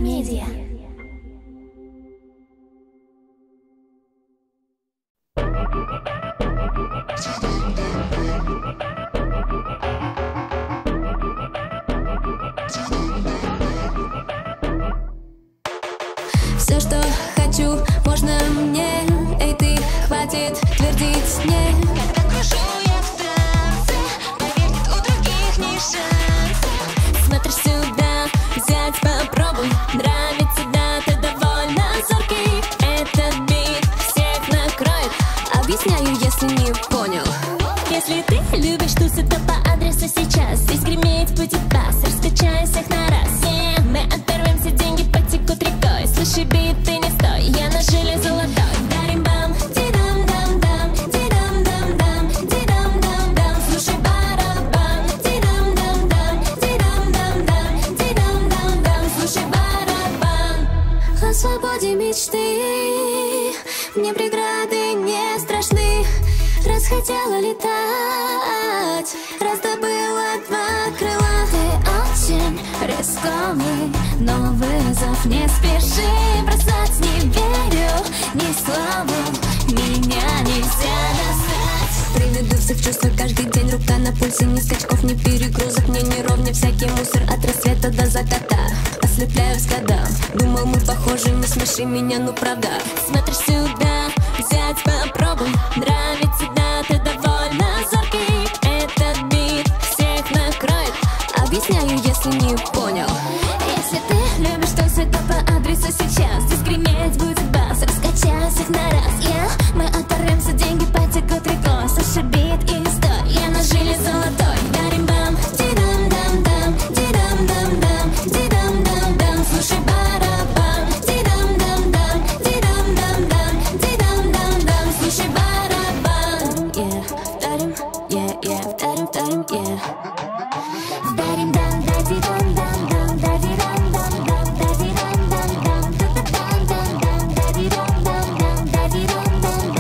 Media. Все, что хочу, можно мне. Эй, ты, хватит твердить мне. Когда кружу я в танце, поверь, нет у других ни шанса. Смотришь сюда, взять попробуй. Нравится, да, ты довольно зоркий. Этот бит всех накроет. Объясняю, если не понял. Если ты любишь тусы, то по адресу сейчас. Здесь греметь будет бас, раскачай всех на раз. Мы оторвемся, деньги потекут рекой. Слушай, бит, ты не стой, я на жиле золотой. Дарим бам, ти-дам-дам-дам, ти-дам-дам-дам, ти-дам-дам-дам. Слушай барабан, ти-дам-дам-дам, ти-дам-дам-дам, ти-дам-дам-дам. Слушай барабан. О свободе мечты, мне преграды не страшны. Раз хотела летать, раз добыла два крыла. Ты очень рисковый, но вызов не спеши бросать. Не верю ни слову, меня нельзя достать. Приведу всех в чувства каждый день, рука на пульсе. Ни скачков, ни перегрузок, мне не ровня всякий мусор. От рассвета до заката ослепляю взглядом. Думал, мы похожи, не смеши меня, ну правда. Смотришь сюда, взять попробуй. Нравится, да, ты довольно зоркий. Этот бит всех накроет. Объясняю, если не понял. Если ты любишь тусы, то по адресу сейчас. Здесь греметь будет бас, раскачай всех на раз. Мы оторвемся, деньги потекут рекой. Слушай бит и не стой, я на жиле золотой. Дарим бам, ти-дам-дам-дам, ти-дам-дам-дам, ти-дам-дам-дам. Слушай барабан, ти-дам-дам-дам, ти-дам-дам-дам, ти-дам-дам-дам. Слушай барабан. Вдарим, вдарим, вдарим, вдарим, дам, дай, дам, дам, дам, дай, дам, дам, дам, дай, дам, дам, дам, дам, дам, дам, дай, дам, дам, дам, дай, дам, дам,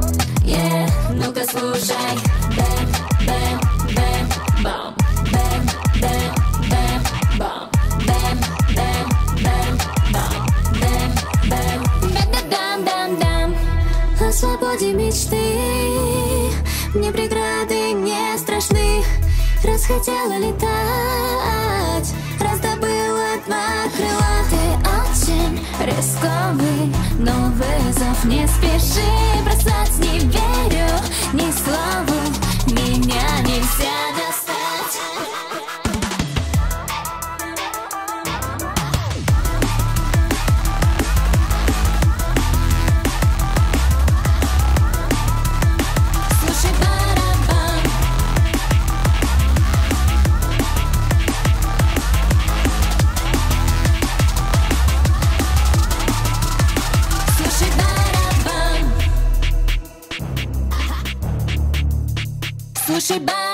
дам. Ну-ка слушай. Бэм, бэм, бэм, бам. Бэм, бэм, бэм, бам. Бэм, бэм, бэм, бам. Бэм, бэм, бэм, дам, дам, дам. О свободе мечты, мне преграды не страшны. Раз хотела летать, раз добыла два крыла. Ты очень рисковый, но вызов не спеши бросать. Не верю ни слову, меня нельзя достать. Слушай барабан. Слушай барабан. Слушай барабан.